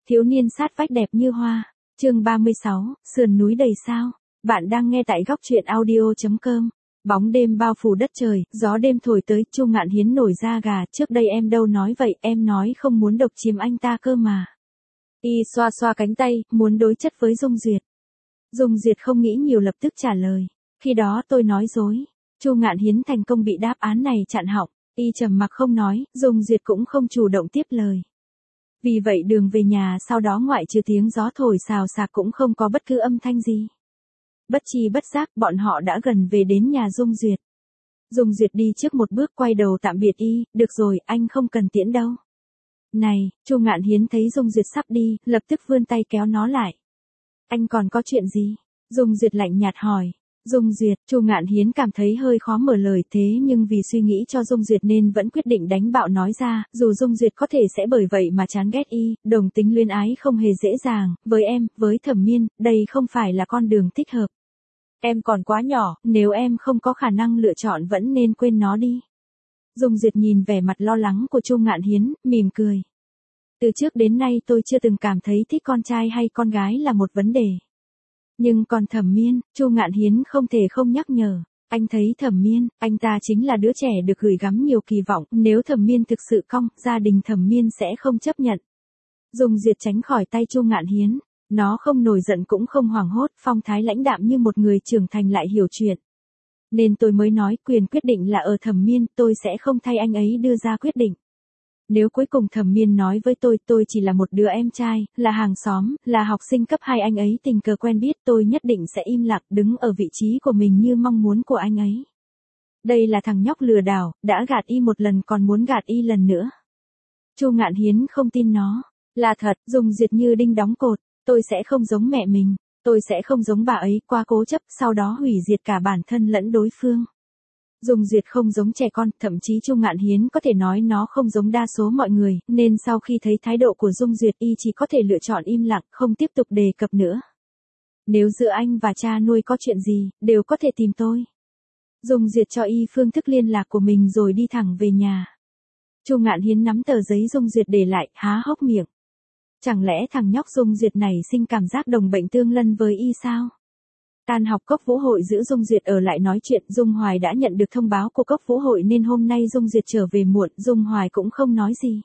Thiếu niên sát vách đẹp như hoa. Chương 36, sườn núi đầy sao. Bạn đang nghe tại góc truyện audio.com. Bóng đêm bao phủ đất trời, gió đêm thổi tới, Chu Ngạn Hiến nổi da gà, trước đây em đâu nói vậy, em nói không muốn độc chiếm anh ta cơ mà. Y xoa xoa cánh tay, muốn đối chất với Dung Duyệt. Dung Duyệt không nghĩ nhiều lập tức trả lời. Khi đó tôi nói dối. Chu Ngạn Hiến thành công bị đáp án này chặn họng, y trầm mặc không nói, Dung Duyệt cũng không chủ động tiếp lời. Vì vậy đường về nhà sau đó ngoại trừ tiếng gió thổi xào xạc cũng không có bất cứ âm thanh gì. Bất chi bất giác bọn họ đã gần về đến nhà Dung Duyệt. Dung Duyệt đi trước một bước quay đầu tạm biệt y, được rồi, anh không cần tiễn đâu. Này, Chu Ngạn Hiến thấy Dung Duyệt sắp đi, lập tức vươn tay kéo nó lại. Anh còn có chuyện gì? Dung Duyệt lạnh nhạt hỏi. Dung Duyệt, Chu Ngạn Hiến cảm thấy hơi khó mở lời thế nhưng vì suy nghĩ cho Dung Duyệt nên vẫn quyết định đánh bạo nói ra, dù Dung Duyệt có thể sẽ bởi vậy mà chán ghét y, đồng tính luyến ái không hề dễ dàng, với em, với Thẩm Miên, đây không phải là con đường thích hợp. Em còn quá nhỏ, nếu em không có khả năng lựa chọn vẫn nên quên nó đi. Dung Duyệt nhìn vẻ mặt lo lắng của Chu Ngạn Hiến, mỉm cười. Từ trước đến nay tôi chưa từng cảm thấy thích con trai hay con gái là một vấn đề. Nhưng còn Thẩm Miên, Chu Ngạn Hiến không thể không nhắc nhở. Anh thấy Thẩm Miên, anh ta chính là đứa trẻ được gửi gắm nhiều kỳ vọng, nếu Thẩm Miên thực sự cong, gia đình Thẩm Miên sẽ không chấp nhận. Dung Duyệt tránh khỏi tay Chu Ngạn Hiến, nó không nổi giận cũng không hoảng hốt, phong thái lãnh đạm như một người trưởng thành lại hiểu chuyện. Nên tôi mới nói quyền quyết định là ở Thẩm Miên, tôi sẽ không thay anh ấy đưa ra quyết định. Nếu cuối cùng Thẩm Miên nói với tôi chỉ là một đứa em trai, là hàng xóm, là học sinh cấp 2 anh ấy tình cờ quen biết, tôi nhất định sẽ im lặng đứng ở vị trí của mình như mong muốn của anh ấy. Đây là thằng nhóc lừa đảo, đã gạt y một lần còn muốn gạt y lần nữa. Chu Ngạn Hiến không tin nó. Là thật, Dung Duyệt như đinh đóng cột, tôi sẽ không giống mẹ mình, tôi sẽ không giống bà ấy quá cố chấp, sau đó hủy diệt cả bản thân lẫn đối phương. Dung Duyệt không giống trẻ con, thậm chí Chu Ngạn Hiến có thể nói nó không giống đa số mọi người, nên sau khi thấy thái độ của Dung Duyệt y chỉ có thể lựa chọn im lặng, không tiếp tục đề cập nữa. Nếu giữa anh và cha nuôi có chuyện gì, đều có thể tìm tôi. Dung Duyệt cho y phương thức liên lạc của mình rồi đi thẳng về nhà. Chu Ngạn Hiến nắm tờ giấy Dung Duyệt để lại, há hốc miệng. Chẳng lẽ thằng nhóc Dung Duyệt này sinh cảm giác đồng bệnh tương lân với y sao? Tan học Cốc Vũ Hội giữ Dung Duyệt ở lại nói chuyện, Dung Hoài đã nhận được thông báo của Cốc Vũ Hội nên hôm nay Dung Duyệt trở về muộn, Dung Hoài cũng không nói gì.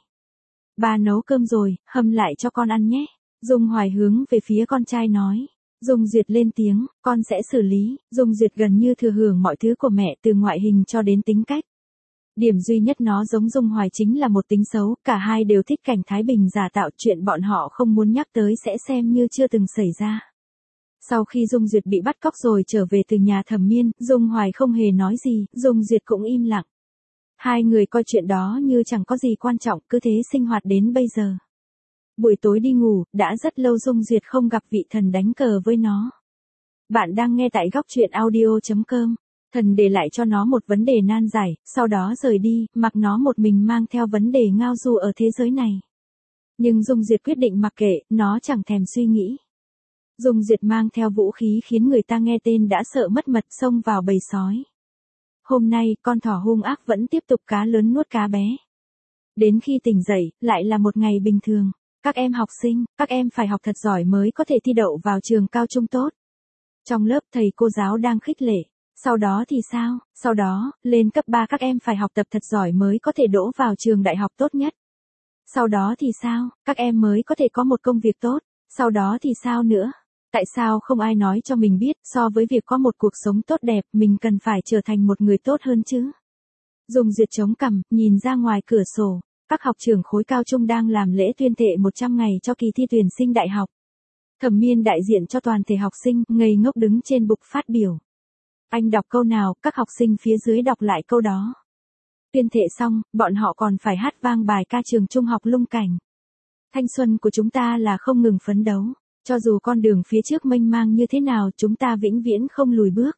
Ba nấu cơm rồi, hâm lại cho con ăn nhé. Dung Hoài hướng về phía con trai nói. Dung Duyệt lên tiếng, con sẽ xử lý. Dung Duyệt gần như thừa hưởng mọi thứ của mẹ từ ngoại hình cho đến tính cách. Điểm duy nhất nó giống Dung Hoài chính là một tính xấu, cả hai đều thích cảnh Thái Bình giả tạo, chuyện bọn họ không muốn nhắc tới sẽ xem như chưa từng xảy ra. Sau khi Dung Duyệt bị bắt cóc rồi trở về từ nhà Thẩm Miên, Dung Hoài không hề nói gì, Dung Duyệt cũng im lặng. Hai người coi chuyện đó như chẳng có gì quan trọng, cứ thế sinh hoạt đến bây giờ. Buổi tối đi ngủ, đã rất lâu Dung Duyệt không gặp vị thần đánh cờ với nó. Bạn đang nghe tại góc truyện audio.com. Thần để lại cho nó một vấn đề nan giải, sau đó rời đi, mặc nó một mình mang theo vấn đề ngao du ở thế giới này. Nhưng Dung Duyệt quyết định mặc kệ, nó chẳng thèm suy nghĩ. Dung Duyệt mang theo vũ khí khiến người ta nghe tên đã sợ mất mật, xông vào bầy sói. Hôm nay, con thỏ hung ác vẫn tiếp tục cá lớn nuốt cá bé. Đến khi tỉnh dậy, lại là một ngày bình thường. Các em học sinh, các em phải học thật giỏi mới có thể thi đậu vào trường cao trung tốt. Trong lớp thầy cô giáo đang khích lệ. Sau đó thì sao? Sau đó, lên cấp 3 các em phải học tập thật giỏi mới có thể đỗ vào trường đại học tốt nhất. Sau đó thì sao? Các em mới có thể có một công việc tốt. Sau đó thì sao nữa? Tại sao không ai nói cho mình biết, so với việc có một cuộc sống tốt đẹp, mình cần phải trở thành một người tốt hơn chứ? Dung Duyệt chống cằm, nhìn ra ngoài cửa sổ. Các học trưởng khối cao trung đang làm lễ tuyên thệ 100 ngày cho kỳ thi tuyển sinh đại học. Thẩm Miên đại diện cho toàn thể học sinh, ngây ngốc đứng trên bục phát biểu. Anh đọc câu nào, các học sinh phía dưới đọc lại câu đó. Tuyên thệ xong, bọn họ còn phải hát vang bài ca trường trung học Lung Cảnh. Thanh xuân của chúng ta là không ngừng phấn đấu. Cho dù con đường phía trước mênh mang như thế nào, chúng ta vĩnh viễn không lùi bước.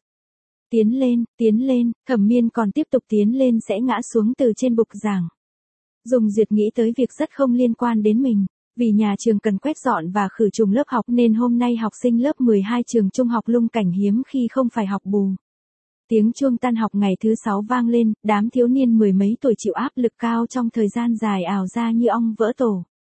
Tiến lên, Thẩm Miên còn tiếp tục tiến lên sẽ ngã xuống từ trên bục giảng. Dung Duyệt nghĩ tới việc rất không liên quan đến mình. Vì nhà trường cần quét dọn và khử trùng lớp học nên hôm nay học sinh lớp 12 trường trung học Lung Cảnh hiếm khi không phải học bù. Tiếng chuông tan học ngày thứ 6 vang lên, đám thiếu niên mười mấy tuổi chịu áp lực cao trong thời gian dài ảo ra như ong vỡ tổ.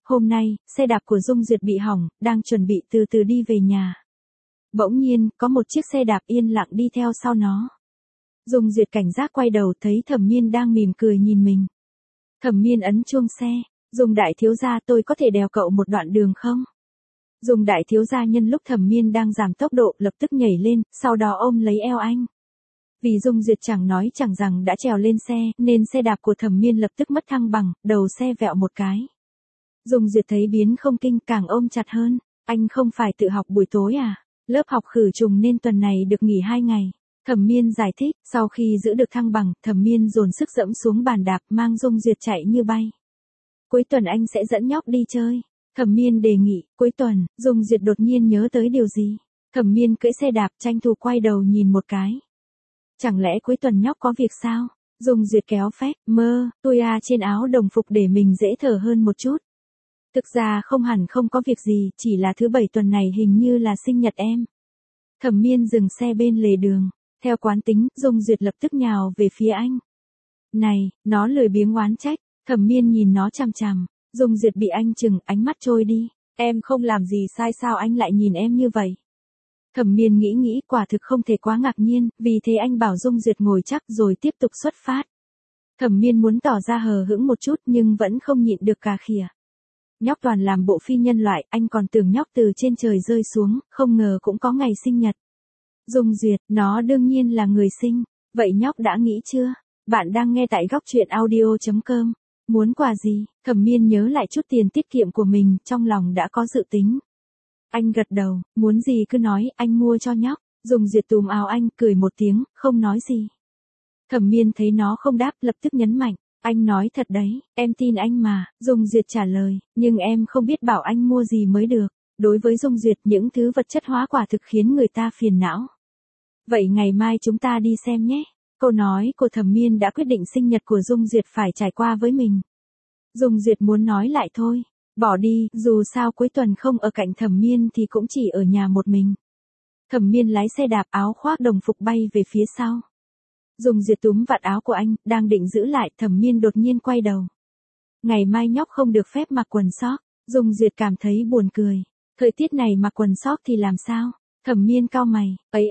Hôm nay, xe đạp của Dung Duyệt bị hỏng, đang chuẩn bị từ từ đi về nhà. Bỗng nhiên, có một chiếc xe đạp yên lặng đi theo sau nó. Dung Duyệt cảnh giác quay đầu thấy Thẩm Miên đang mỉm cười nhìn mình. Thẩm Miên ấn chuông xe, Dung đại thiếu gia tôi có thể đèo cậu một đoạn đường không? Dung đại thiếu gia nhân lúc Thẩm Miên đang giảm tốc độ lập tức nhảy lên, sau đó ôm lấy eo anh. Vì Dung Duyệt chẳng nói chẳng rằng đã trèo lên xe, nên xe đạp của Thẩm Miên lập tức mất thăng bằng, đầu xe vẹo một cái. Dung Duyệt thấy biến không kinh càng ôm chặt hơn. Anh không phải tự học buổi tối à? Lớp học khử trùng nên tuần này được nghỉ 2 ngày. Thẩm Miên giải thích, sau khi giữ được thăng bằng, Thẩm Miên dồn sức dẫm xuống bàn đạp mang Dung Duyệt chạy như bay. Cuối tuần anh sẽ dẫn nhóc đi chơi. Thẩm Miên đề nghị, cuối tuần, Dung Duyệt đột nhiên nhớ tới điều gì. Thẩm Miên cưỡi xe đạp tranh thủ quay đầu nhìn một cái. Chẳng lẽ cuối tuần nhóc có việc sao? Dung Duyệt kéo phép, tôi trên áo đồng phục để mình dễ thở hơn một chút. Thực ra không hẳn không có việc gì, chỉ là thứ 7 tuần này hình như là sinh nhật em. Thẩm Miên dừng xe bên lề đường. Theo quán tính, Dung Duyệt lập tức nhào về phía anh. Này, nó lười biếng oán trách. Thẩm Miên nhìn nó chằm chằm. Dung Duyệt bị anh chừng, ánh mắt trôi đi. Em không làm gì sai sao anh lại nhìn em như vậy? Thẩm Miên nghĩ quả thực không thể quá ngạc nhiên, vì thế anh bảo Dung Duyệt ngồi chắc rồi tiếp tục xuất phát. Thẩm Miên muốn tỏ ra hờ hững một chút nhưng vẫn không nhịn được cà khịa. Nhóc toàn làm bộ phi nhân loại, anh còn tưởng nhóc từ trên trời rơi xuống, không ngờ cũng có ngày sinh nhật. Dung Duyệt, nó đương nhiên là người sinh. Vậy nhóc đã nghĩ chưa? Bạn đang nghe tại góc truyện audio.com. Muốn quà gì? Thẩm Miên nhớ lại chút tiền tiết kiệm của mình, trong lòng đã có dự tính. Anh gật đầu, muốn gì cứ nói, anh mua cho nhóc. Dung Duyệt túm áo anh, cười một tiếng, không nói gì. Thẩm Miên thấy nó không đáp, lập tức nhấn mạnh. Anh nói thật đấy, em tin anh mà. Dung Duyệt trả lời, nhưng em không biết bảo anh mua gì mới được. Đối với Dung Duyệt, những thứ vật chất hóa quả thực khiến người ta phiền não. Vậy ngày mai chúng ta đi xem nhé. Câu nói của Thẩm Miên đã quyết định sinh nhật của Dung Duyệt phải trải qua với mình. Dung Duyệt muốn nói lại thôi. Bỏ đi, dù sao cuối tuần không ở cạnh Thẩm Miên thì cũng chỉ ở nhà một mình. Thẩm Miên lái xe đạp áo khoác đồng phục bay về phía sau. Dung Duyệt túm vạt áo của anh, đang định giữ lại, Thẩm Miên đột nhiên quay đầu. Ngày mai nhóc không được phép mặc quần sóc. Dung Duyệt cảm thấy buồn cười. Thời tiết này mặc quần sóc thì làm sao? Thẩm Miên cau mày,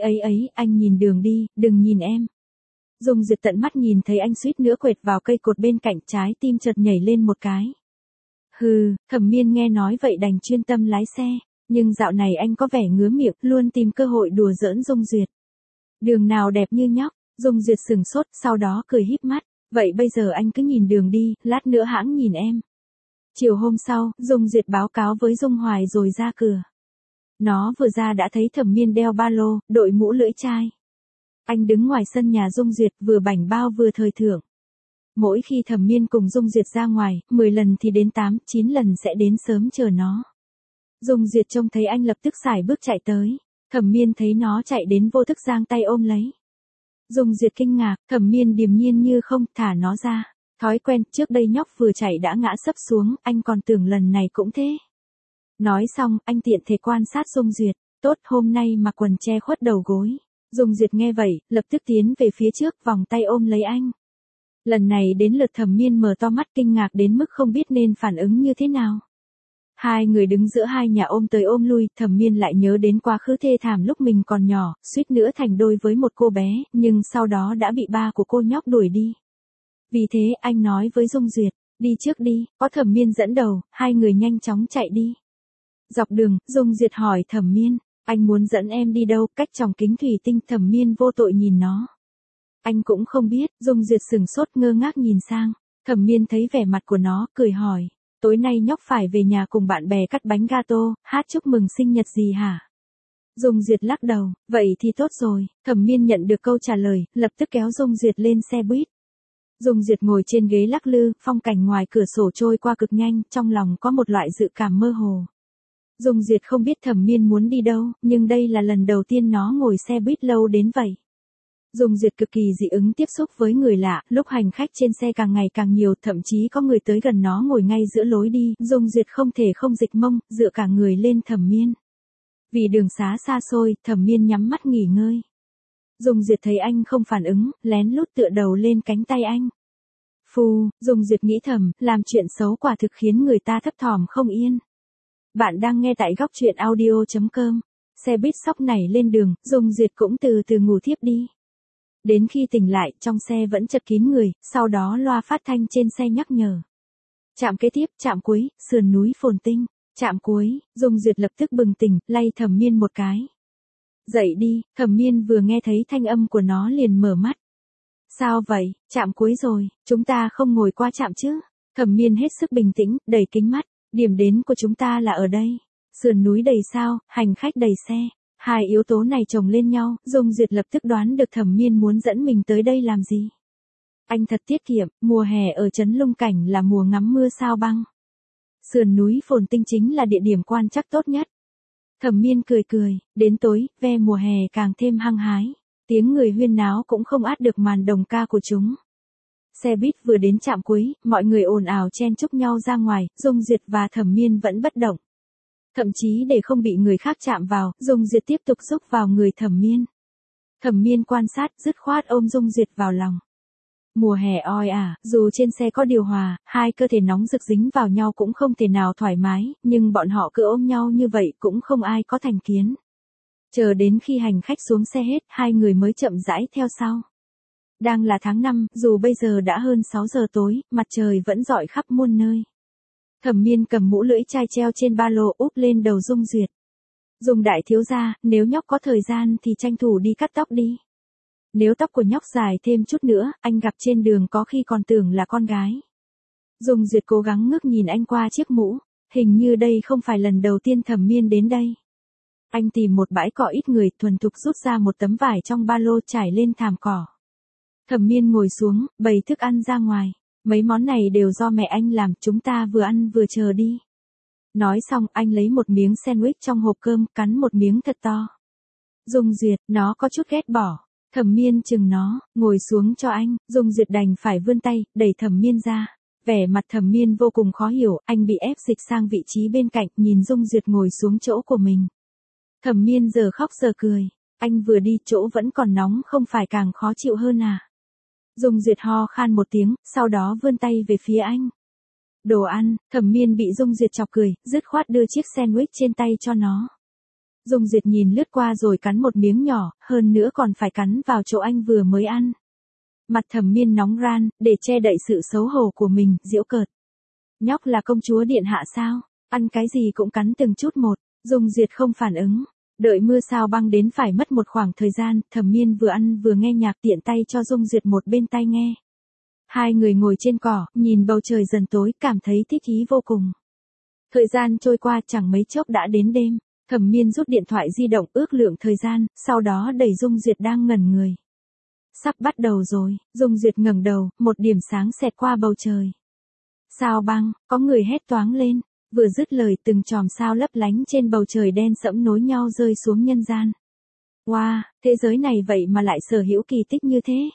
anh nhìn đường đi, đừng nhìn em. Dung Duyệt tận mắt nhìn thấy anh suýt nữa quệt vào cây cột bên cạnh, trái tim chợt nhảy lên một cái. Hừ, Thẩm Miên nghe nói vậy đành chuyên tâm lái xe, nhưng dạo này anh có vẻ ngứa miệng, luôn tìm cơ hội đùa giỡn Dung Duyệt. Đường nào đẹp như nhóc? Dung Duyệt sừng sốt, sau đó cười híp mắt, vậy bây giờ anh cứ nhìn đường đi, lát nữa hãng nhìn em. Chiều hôm sau, Dung Duyệt báo cáo với Dung Hoài rồi ra cửa. Nó vừa ra đã thấy Thẩm Miên đeo ba lô, đội mũ lưỡi chai. Anh đứng ngoài sân nhà Dung Duyệt vừa bảnh bao vừa thời thượng. Mỗi khi Thẩm Miên cùng Dung Duyệt ra ngoài, 10 lần thì đến 8, 9 lần sẽ đến sớm chờ nó. Dung Duyệt trông thấy anh lập tức sải bước chạy tới. Thẩm Miên thấy nó chạy đến vô thức giang tay ôm lấy. Dung Duyệt kinh ngạc, Thẩm Miên điềm nhiên như không, thả nó ra. Thói quen, trước đây nhóc vừa chạy đã ngã sấp xuống, anh còn tưởng lần này cũng thế. Nói xong, anh tiện thể quan sát Dung Duyệt. Tốt, hôm nay mặc quần che khuất đầu gối. Dung Duyệt nghe vậy, lập tức tiến về phía trước, vòng tay ôm lấy anh. Lần này đến lượt Thẩm Miên mở to mắt kinh ngạc đến mức không biết nên phản ứng như thế nào. Hai người đứng giữa hai nhà ôm tới ôm lui, Thẩm Miên lại nhớ đến quá khứ thê thảm lúc mình còn nhỏ, suýt nữa thành đôi với một cô bé, nhưng sau đó đã bị ba của cô nhóc đuổi đi. Vì thế anh nói với Dung Duyệt, đi trước đi, có Thẩm Miên dẫn đầu, hai người nhanh chóng chạy đi. Dọc đường, Dung Duyệt hỏi Thẩm Miên, anh muốn dẫn em đi đâu? Cách tròng kính thủy tinh. Thẩm Miên vô tội nhìn nó. Anh cũng không biết. Dung Duyệt sừng sốt ngơ ngác nhìn sang. Thẩm Miên thấy vẻ mặt của nó, cười hỏi, tối nay nhóc phải về nhà cùng bạn bè cắt bánh gato, hát chúc mừng sinh nhật gì hả? Dung Duyệt lắc đầu, vậy thì tốt rồi. Thẩm Miên nhận được câu trả lời, lập tức kéo Dung Duyệt lên xe buýt. Dung Duyệt ngồi trên ghế lắc lư, phong cảnh ngoài cửa sổ trôi qua cực nhanh, trong lòng có một loại dự cảm mơ hồ. Dung Duyệt không biết Thẩm Miên muốn đi đâu, nhưng đây là lần đầu tiên nó ngồi xe buýt lâu đến vậy. Dung Duyệt cực kỳ dị ứng tiếp xúc với người lạ, lúc hành khách trên xe càng ngày càng nhiều, thậm chí có người tới gần nó ngồi ngay giữa lối đi, Dung Duyệt không thể không dịch mông, dựa cả người lên Thẩm Miên. Vì đường xá xa xôi, Thẩm Miên nhắm mắt nghỉ ngơi. Dung Duyệt thấy anh không phản ứng, lén lút tựa đầu lên cánh tay anh. Phù, Dung Duyệt nghĩ thầm, làm chuyện xấu quả thực khiến người ta thấp thỏm không yên. Bạn đang nghe tại góc truyện audio.com. Xe buýt sóc nảy lên đường, Dung Duyệt cũng từ từ ngủ thiếp đi. Đến khi tỉnh lại, trong xe vẫn chật kín người, sau đó loa phát thanh trên xe nhắc nhở. Trạm kế tiếp, trạm cuối, sườn núi Phồn Tinh. Trạm cuối, Dung Duyệt lập tức bừng tỉnh, lay Thẩm Miên một cái. Dậy đi, Thẩm Miên vừa nghe thấy thanh âm của nó liền mở mắt. Sao vậy, trạm cuối rồi, chúng ta không ngồi qua trạm chứ? Thẩm Miên hết sức bình tĩnh, đẩy kính mắt, điểm đến của chúng ta là ở đây. Sườn núi đầy sao, hành khách đầy xe. Hai yếu tố này chồng lên nhau, Dung Duyệt lập tức đoán được Thẩm Miên muốn dẫn mình tới đây làm gì. Anh thật tiết kiệm, mùa hè ở Trấn Lung Cảnh là mùa ngắm mưa sao băng. Sườn núi Phồn Tinh chính là địa điểm quan trắc tốt nhất. Thẩm Miên cười cười, đến tối, ve mùa hè càng thêm hăng hái. Tiếng người huyên náo cũng không át được màn đồng ca của chúng. Xe buýt vừa đến trạm cuối, mọi người ồn ào chen chúc nhau ra ngoài, Dung Duyệt và Thẩm Miên vẫn bất động. Thậm chí để không bị người khác chạm vào, Dung Duyệt tiếp tục xúc vào người Thẩm Miên. Thẩm Miên quan sát, dứt khoát ôm Dung Duyệt vào lòng. Mùa hè oi ả, dù trên xe có điều hòa, hai cơ thể nóng rực dính vào nhau cũng không thể nào thoải mái, nhưng bọn họ cứ ôm nhau như vậy cũng không ai có thành kiến. Chờ đến khi hành khách xuống xe hết, hai người mới chậm rãi theo sau. Đang là tháng 5, dù bây giờ đã hơn 6 giờ tối, mặt trời vẫn rọi khắp muôn nơi. Thẩm Miên cầm mũ lưỡi chai treo trên ba lô úp lên đầu Dung Duyệt. Dung đại thiếu gia, nếu nhóc có thời gian thì tranh thủ đi cắt tóc đi. Nếu tóc của nhóc dài thêm chút nữa, anh gặp trên đường có khi còn tưởng là con gái. Dung Duyệt cố gắng ngước nhìn anh qua chiếc mũ, hình như đây không phải lần đầu tiên Thẩm Miên đến đây. Anh tìm một bãi cỏ ít người, thuần thục rút ra một tấm vải trong ba lô trải lên thảm cỏ. Thẩm Miên ngồi xuống, bày thức ăn ra ngoài. Mấy món này đều do mẹ anh làm, chúng ta vừa ăn vừa chờ đi. Nói xong, anh lấy một miếng sandwich trong hộp cơm, cắn một miếng thật to. Dung Duyệt, nó có chút ghét bỏ. Thẩm Miên chừng nó, ngồi xuống cho anh, Dung Duyệt đành phải vươn tay, đẩy Thẩm Miên ra. Vẻ mặt Thẩm Miên vô cùng khó hiểu, anh bị ép dịch sang vị trí bên cạnh, nhìn Dung Duyệt ngồi xuống chỗ của mình. Thẩm Miên giờ khóc giờ cười, anh vừa đi chỗ vẫn còn nóng không phải càng khó chịu hơn à. Dung Duyệt ho khan một tiếng, sau đó vươn tay về phía anh. Đồ ăn, Thẩm Miên bị Dung Duyệt chọc cười, dứt khoát đưa chiếc sandwich trên tay cho nó. Dung Duyệt nhìn lướt qua rồi cắn một miếng nhỏ, hơn nữa còn phải cắn vào chỗ anh vừa mới ăn. Mặt Thẩm Miên nóng ran, để che đậy sự xấu hổ của mình, giễu cợt. Nhóc là công chúa điện hạ sao, ăn cái gì cũng cắn từng chút một. Dung Duyệt không phản ứng. Đợi mưa sao băng đến phải mất một khoảng thời gian, Thẩm Miên vừa ăn vừa nghe nhạc, tiện tay cho Dung Duyệt một bên tai nghe. Hai người ngồi trên cỏ, nhìn bầu trời dần tối, cảm thấy thích ý vô cùng. Thời gian trôi qua chẳng mấy chốc đã đến đêm. Thẩm Miên rút điện thoại di động ước lượng thời gian, sau đó đẩy Dung Duyệt đang ngẩn người. Sắp bắt đầu rồi, Dung Duyệt ngẩng đầu, một điểm sáng xẹt qua bầu trời. Sao băng, có người hét toáng lên. Vừa dứt lời, từng chòm sao lấp lánh trên bầu trời đen sẫm nối nhau rơi xuống nhân gian. Wow, thế giới này vậy mà lại sở hữu kỳ tích như thế.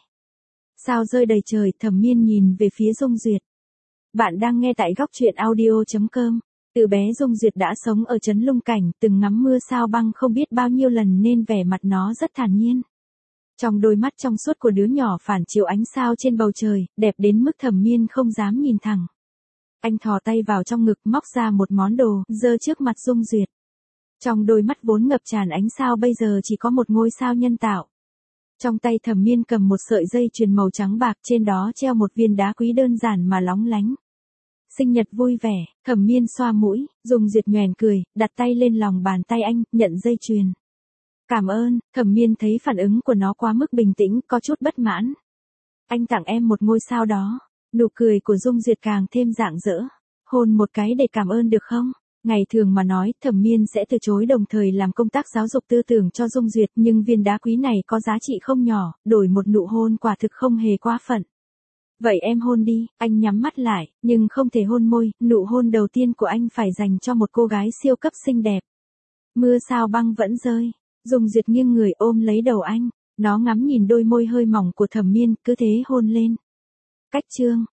Sao rơi đầy trời, Thẩm Miên nhìn về phía Dung Duyệt. Bạn đang nghe tại góc truyện audio.com. Từ bé Dung Duyệt đã sống ở Trấn Lung Cảnh, từng ngắm mưa sao băng không biết bao nhiêu lần nên vẻ mặt nó rất thản nhiên. Trong đôi mắt trong suốt của đứa nhỏ phản chiếu ánh sao trên bầu trời, đẹp đến mức Thẩm Miên không dám nhìn thẳng. Anh thò tay vào trong ngực, móc ra một món đồ, giơ trước mặt Dung Duyệt. Trong đôi mắt vốn ngập tràn ánh sao bây giờ chỉ có một ngôi sao nhân tạo. Trong tay Thẩm Miên cầm một sợi dây chuyền màu trắng bạc, trên đó treo một viên đá quý đơn giản mà lóng lánh. Sinh nhật vui vẻ, Thẩm Miên xoa mũi, Dung Duyệt nhoẻn cười, đặt tay lên lòng bàn tay anh, nhận dây chuyền. Cảm ơn, Thẩm Miên thấy phản ứng của nó quá mức bình tĩnh, có chút bất mãn. Anh tặng em một ngôi sao đó. Nụ cười của Dung Duyệt càng thêm rạng rỡ. Hôn một cái để cảm ơn được không? Ngày thường mà nói, Thẩm Miên sẽ từ chối đồng thời làm công tác giáo dục tư tưởng cho Dung Duyệt, nhưng viên đá quý này có giá trị không nhỏ, đổi một nụ hôn quả thực không hề quá phận. Vậy em hôn đi, anh nhắm mắt lại, nhưng không thể hôn môi, nụ hôn đầu tiên của anh phải dành cho một cô gái siêu cấp xinh đẹp. Mưa sao băng vẫn rơi, Dung Duyệt nghiêng người ôm lấy đầu anh, nó ngắm nhìn đôi môi hơi mỏng của Thẩm Miên, cứ thế hôn lên. Cách chương